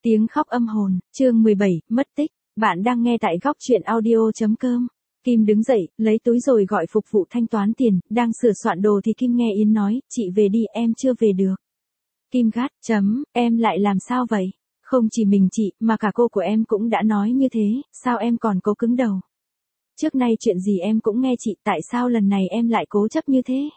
Tiếng khóc âm hồn, chương 17, mất tích. Bạn đang nghe tại góc truyện audio.com. Kim đứng dậy, lấy túi rồi gọi phục vụ thanh toán tiền, đang sửa soạn đồ thì Kim nghe Yến nói, chị về đi, em chưa về được. Kim gắt, em lại làm sao vậy? Không chỉ mình chị, mà cả cô của em cũng đã nói như thế, sao em còn cố cứng đầu? Trước nay chuyện gì em cũng nghe chị, tại sao lần này em lại cố chấp như thế?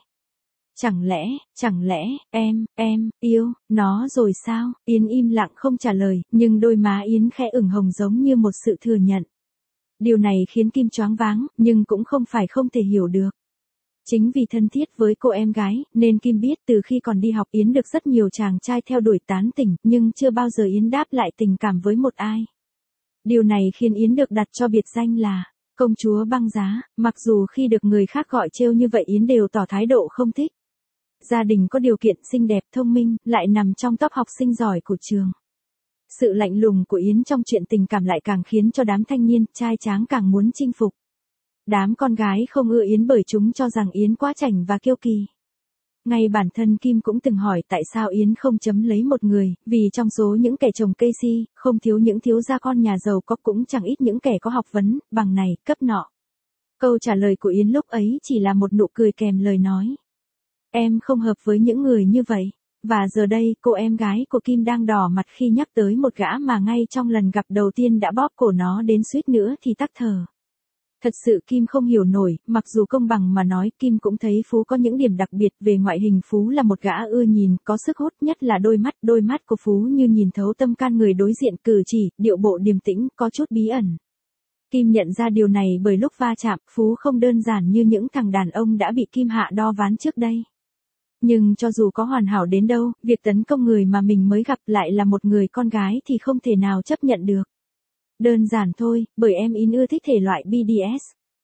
Chẳng lẽ, em, yêu, nó rồi sao? Yến im lặng không trả lời, nhưng đôi má Yến khẽ ửng hồng giống như một sự thừa nhận. Điều này khiến Kim choáng váng, nhưng cũng không phải không thể hiểu được. Chính vì thân thiết với cô em gái, nên Kim biết từ khi còn đi học Yến được rất nhiều chàng trai theo đuổi tán tỉnh, nhưng chưa bao giờ Yến đáp lại tình cảm với một ai. Điều này khiến Yến được đặt cho biệt danh là công chúa băng giá, mặc dù khi được người khác gọi trêu như vậy Yến đều tỏ thái độ không thích. Gia đình có điều kiện, xinh đẹp, thông minh, lại nằm trong top học sinh giỏi của trường. Sự lạnh lùng của Yến trong chuyện tình cảm lại càng khiến cho đám thanh niên, trai tráng càng muốn chinh phục. Đám con gái không ưa Yến bởi chúng cho rằng Yến quá chảnh và kiêu kỳ. Ngay bản thân Kim cũng từng hỏi tại sao Yến không chấm lấy một người, vì trong số những kẻ chồng cây si, không thiếu những thiếu gia con nhà giàu có, cũng chẳng ít những kẻ có học vấn, bằng này, cấp nọ. Câu trả lời của Yến lúc ấy chỉ là một nụ cười kèm lời nói. Em không hợp với những người như vậy. Và giờ đây, cô em gái của Kim đang đỏ mặt khi nhắc tới một gã mà ngay trong lần gặp đầu tiên đã bóp cổ nó đến suýt nữa thì tắc thở. Thật sự Kim không hiểu nổi, mặc dù công bằng mà nói, Kim cũng thấy Phú có những điểm đặc biệt. Về ngoại hình Phú là một gã ưa nhìn, có sức hút, nhất là đôi mắt của Phú như nhìn thấu tâm can người đối diện, cử chỉ, điệu bộ điềm tĩnh, có chút bí ẩn. Kim nhận ra điều này bởi lúc va chạm, Phú không đơn giản như những thằng đàn ông đã bị Kim hạ đo ván trước đây. Nhưng cho dù có hoàn hảo đến đâu, việc tấn công người mà mình mới gặp lại là một người con gái thì không thể nào chấp nhận được. Đơn giản thôi, bởi em Yến ưa thích thể loại BDS.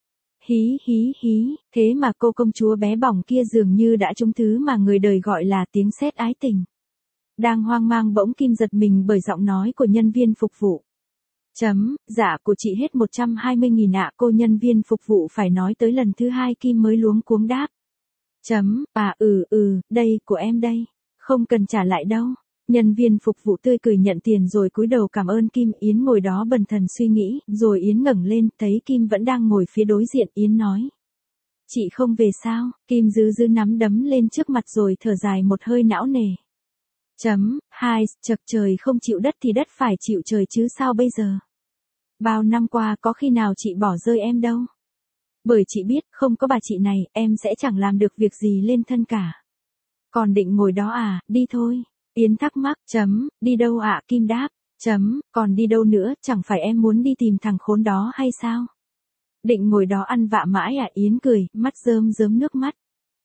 Hí, thế mà cô công chúa bé bỏng kia dường như đã trúng thứ mà người đời gọi là tiếng sét ái tình. Đang hoang mang bỗng Kim giật mình bởi giọng nói của nhân viên phục vụ. Dạ của chị hết 120.000 ạ, cô nhân viên phục vụ phải nói tới lần thứ hai Kim mới luống cuống đáp. Đây, của em đây. Không cần trả lại đâu. Nhân viên phục vụ tươi cười nhận tiền rồi cúi đầu cảm ơn Kim. Yến ngồi đó bần thần suy nghĩ, rồi Yến ngẩng lên, thấy Kim vẫn đang ngồi phía đối diện, Yến nói. Chị không về sao? Kim giữ nắm đấm lên trước mặt rồi thở dài một hơi não nề. Chật trời không chịu đất thì đất phải chịu trời chứ sao bây giờ? Bao năm qua có khi nào chị bỏ rơi em đâu? Bởi chị biết, không có bà chị này, em sẽ chẳng làm được việc gì lên thân cả. Còn định ngồi đó à, đi thôi. Yến thắc mắc, đi đâu ạ? Kim đáp, còn đi đâu nữa, chẳng phải em muốn đi tìm thằng khốn đó hay sao? Định ngồi đó ăn vạ mãi à? Yến cười, mắt rơm nước mắt.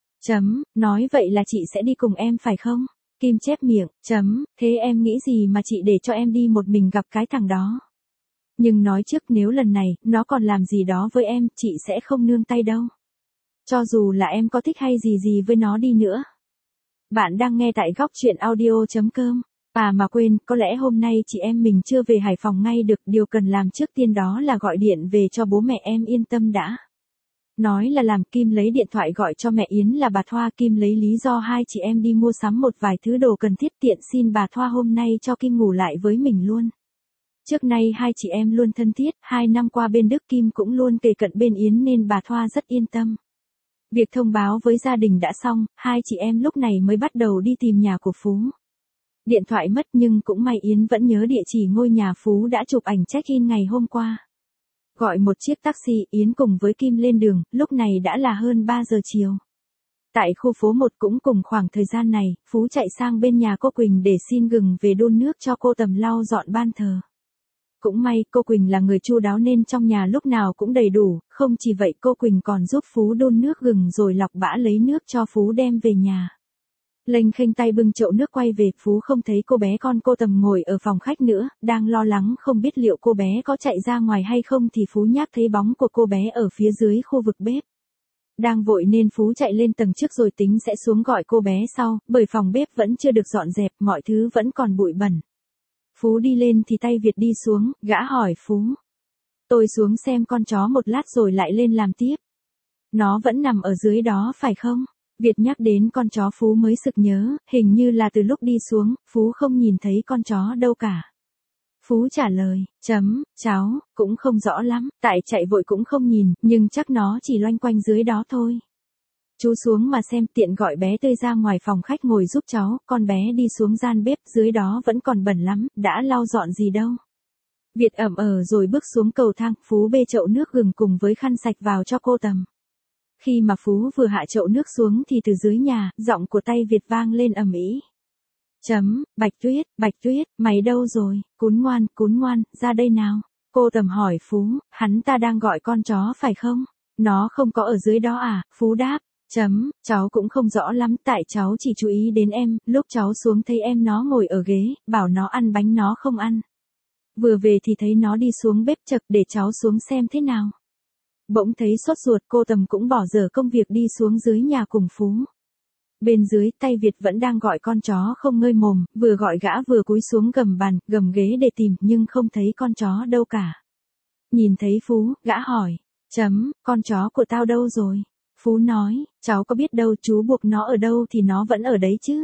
Nói vậy là chị sẽ đi cùng em phải không? Kim chép miệng, thế em nghĩ gì mà chị để cho em đi một mình gặp cái thằng đó? Nhưng nói trước nếu lần này, nó còn làm gì đó với em, chị sẽ không nương tay đâu. Cho dù là em có thích hay gì với nó đi nữa. Bạn đang nghe tại góc truyện audio.com. Mà quên, có lẽ hôm nay chị em mình chưa về Hải Phòng ngay được, điều cần làm trước tiên đó là gọi điện về cho bố mẹ em yên tâm đã. Nói là làm, Kim lấy điện thoại gọi cho mẹ Yến là bà Thoa. Kim lấy lý do hai chị em đi mua sắm một vài thứ đồ cần thiết, tiện xin bà Thoa hôm nay cho Kim ngủ lại với mình luôn. Trước nay hai chị em luôn thân thiết, 2 năm qua bên Đức Kim cũng luôn kề cận bên Yến nên bà Thoa rất yên tâm. Việc thông báo với gia đình đã xong, hai chị em lúc này mới bắt đầu đi tìm nhà của Phú. Điện thoại mất nhưng cũng may Yến vẫn nhớ địa chỉ ngôi nhà Phú đã chụp ảnh check-in ngày hôm qua. Gọi một chiếc taxi, Yến cùng với Kim lên đường, lúc này đã là hơn 3 giờ chiều. Tại khu phố 1 cũng cùng khoảng thời gian này, Phú chạy sang bên nhà cô Quỳnh để xin gừng về đun nước cho cô tầm lau dọn ban thờ. Cũng may, cô Quỳnh là người chu đáo nên trong nhà lúc nào cũng đầy đủ, không chỉ vậy cô Quỳnh còn giúp Phú đun nước gừng rồi lọc bã lấy nước cho Phú đem về nhà. Lênh khênh tay bưng chậu nước quay về, Phú không thấy cô bé con cô Tầm ngồi ở phòng khách nữa, đang lo lắng không biết liệu cô bé có chạy ra ngoài hay không thì Phú nhác thấy bóng của cô bé ở phía dưới khu vực bếp. Đang vội nên Phú chạy lên tầng trước rồi tính sẽ xuống gọi cô bé sau, bởi phòng bếp vẫn chưa được dọn dẹp, mọi thứ vẫn còn bụi bẩn. Phú đi lên thì tay Việt đi xuống, gã hỏi Phú. Tôi xuống xem con chó một lát rồi lại lên làm tiếp. Nó vẫn nằm ở dưới đó phải không? Việt nhắc đến con chó Phú mới sực nhớ, hình như là từ lúc đi xuống, Phú không nhìn thấy con chó đâu cả. Phú trả lời, cháu, cũng không rõ lắm, tại chạy vội cũng không nhìn, nhưng chắc nó chỉ loanh quanh dưới đó thôi. Chú xuống mà xem, tiện gọi bé Tươi ra ngoài phòng khách ngồi giúp cháu, con bé đi xuống gian bếp, dưới đó vẫn còn bẩn lắm, đã lau dọn gì đâu. Việt ẩm rồi bước xuống cầu thang, Phú bê chậu nước gừng cùng với khăn sạch vào cho cô Tầm. Khi mà Phú vừa hạ chậu nước xuống thì từ dưới nhà, giọng của tay Việt vang lên ầm ĩ. Bạch Tuyết, mày đâu rồi, cún ngoan, ra đây nào. Cô Tầm hỏi Phú, hắn ta đang gọi con chó phải không? Nó không có ở dưới đó à? Phú đáp, cháu cũng không rõ lắm, tại cháu chỉ chú ý đến em, lúc cháu xuống thấy em nó ngồi ở ghế, bảo nó ăn bánh nó không ăn. Vừa về thì thấy nó đi xuống bếp chật, để cháu xuống xem thế nào. Bỗng thấy sốt ruột, cô Tầm cũng bỏ dở công việc đi xuống dưới nhà cùng Phú. Bên dưới, tay Việt vẫn đang gọi con chó không ngơi mồm, vừa gọi gã vừa cúi xuống gầm bàn, gầm ghế để tìm, nhưng không thấy con chó đâu cả. Nhìn thấy Phú, gã hỏi, con chó của tao đâu rồi? Phú nói, cháu có biết đâu, chú buộc nó ở đâu thì nó vẫn ở đấy chứ.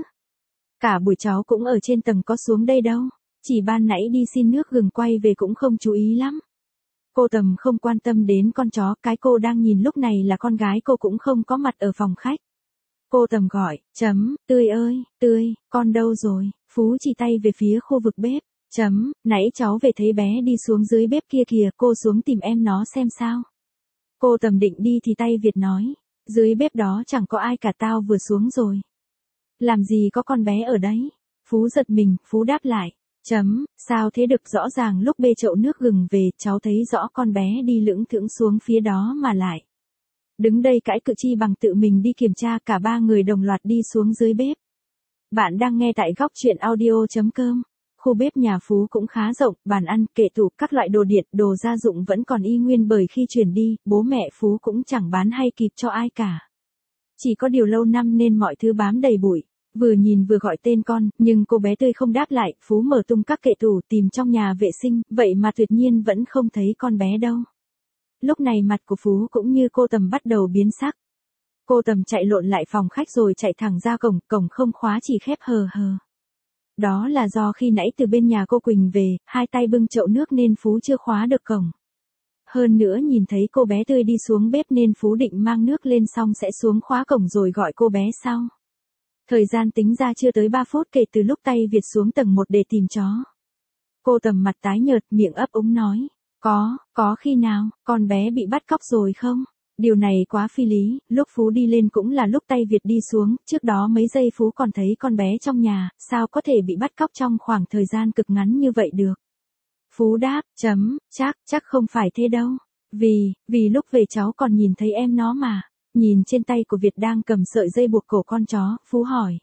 Cả buổi cháu cũng ở trên tầng có xuống đây đâu, chỉ ban nãy đi xin nước gừng quay về cũng không chú ý lắm. Cô Tầm không quan tâm đến con chó, cái cô đang nhìn lúc này là con gái cô cũng không có mặt ở phòng khách. Cô Tầm gọi, Tươi ơi, Tươi, con đâu rồi? Phú chỉ tay về phía khu vực bếp, nãy cháu về thấy bé đi xuống dưới bếp kia kìa, cô xuống tìm em nó xem sao. Cô Tầm định đi thì tay Việt nói, dưới bếp đó chẳng có ai cả, tao vừa xuống rồi. Làm gì có con bé ở đấy? Phú giật mình, Phú đáp lại, sao thế được, rõ ràng lúc bê chậu nước gừng về, cháu thấy rõ con bé đi lững thững xuống phía đó mà lại. Đứng đây cãi cự chi bằng tự mình đi kiểm tra, cả ba người đồng loạt đi xuống dưới bếp. Bạn đang nghe tại góc truyện audio.com. Khu bếp nhà Phú cũng khá rộng, bàn ăn, kệ tủ, các loại đồ điện, đồ gia dụng vẫn còn y nguyên bởi khi chuyển đi, bố mẹ Phú cũng chẳng bán hay kịp cho ai cả. Chỉ có điều lâu năm nên mọi thứ bám đầy bụi. Vừa nhìn vừa gọi tên con, nhưng cô bé Tươi không đáp lại, Phú mở tung các kệ tủ tìm trong nhà vệ sinh, vậy mà tuyệt nhiên vẫn không thấy con bé đâu. Lúc này mặt của Phú cũng như cô Tầm bắt đầu biến sắc. Cô Tầm chạy lộn lại phòng khách rồi chạy thẳng ra cổng, cổng không khóa chỉ khép hờ. Đó là do khi nãy từ bên nhà cô Quỳnh về, hai tay bưng chậu nước nên Phú chưa khóa được cổng. Hơn nữa nhìn thấy cô bé Tươi đi xuống bếp nên Phú định mang nước lên xong sẽ xuống khóa cổng rồi gọi cô bé sau. Thời gian tính ra chưa tới 3 phút kể từ lúc tay Việt xuống tầng 1 để tìm chó. Cô Tầm mặt tái nhợt, miệng ấp úng nói, có khi nào, con bé bị bắt cóc rồi không? Điều này quá phi lý, lúc Phú đi lên cũng là lúc tay Việt đi xuống, trước đó mấy giây Phú còn thấy con bé trong nhà, sao có thể bị bắt cóc trong khoảng thời gian cực ngắn như vậy được? Phú đáp, chắc không phải thế đâu. Vì lúc về cháu còn nhìn thấy em nó mà. Nhìn trên tay của Việt đang cầm sợi dây buộc cổ con chó, Phú hỏi.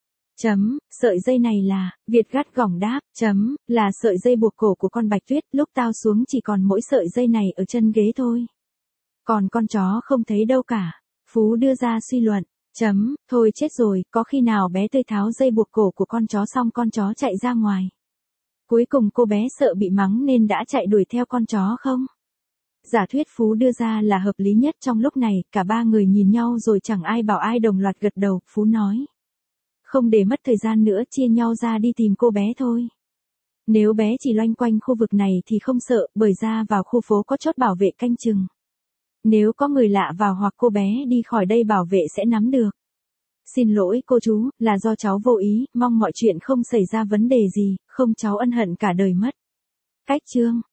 Sợi dây này là, Việt gắt gỏng đáp, là sợi dây buộc cổ của con Bạch Tuyết, lúc tao xuống chỉ còn mỗi sợi dây này ở chân ghế thôi. Còn con chó không thấy đâu cả. Phú đưa ra suy luận, thôi chết rồi, có khi nào bé Tươi tháo dây buộc cổ của con chó xong con chó chạy ra ngoài. Cuối cùng cô bé sợ bị mắng nên đã chạy đuổi theo con chó không? Giả thuyết Phú đưa ra là hợp lý nhất trong lúc này, cả ba người nhìn nhau rồi chẳng ai bảo ai đồng loạt gật đầu, Phú nói. Không để mất thời gian nữa, chia nhau ra đi tìm cô bé thôi. Nếu bé chỉ loanh quanh khu vực này thì không sợ, bởi ra vào khu phố có chốt bảo vệ canh chừng. Nếu có người lạ vào hoặc cô bé đi khỏi đây bảo vệ sẽ nắm được. Xin lỗi cô chú, là do cháu vô ý, mong mọi chuyện không xảy ra vấn đề gì, không cháu ân hận cả đời mất. Cách chương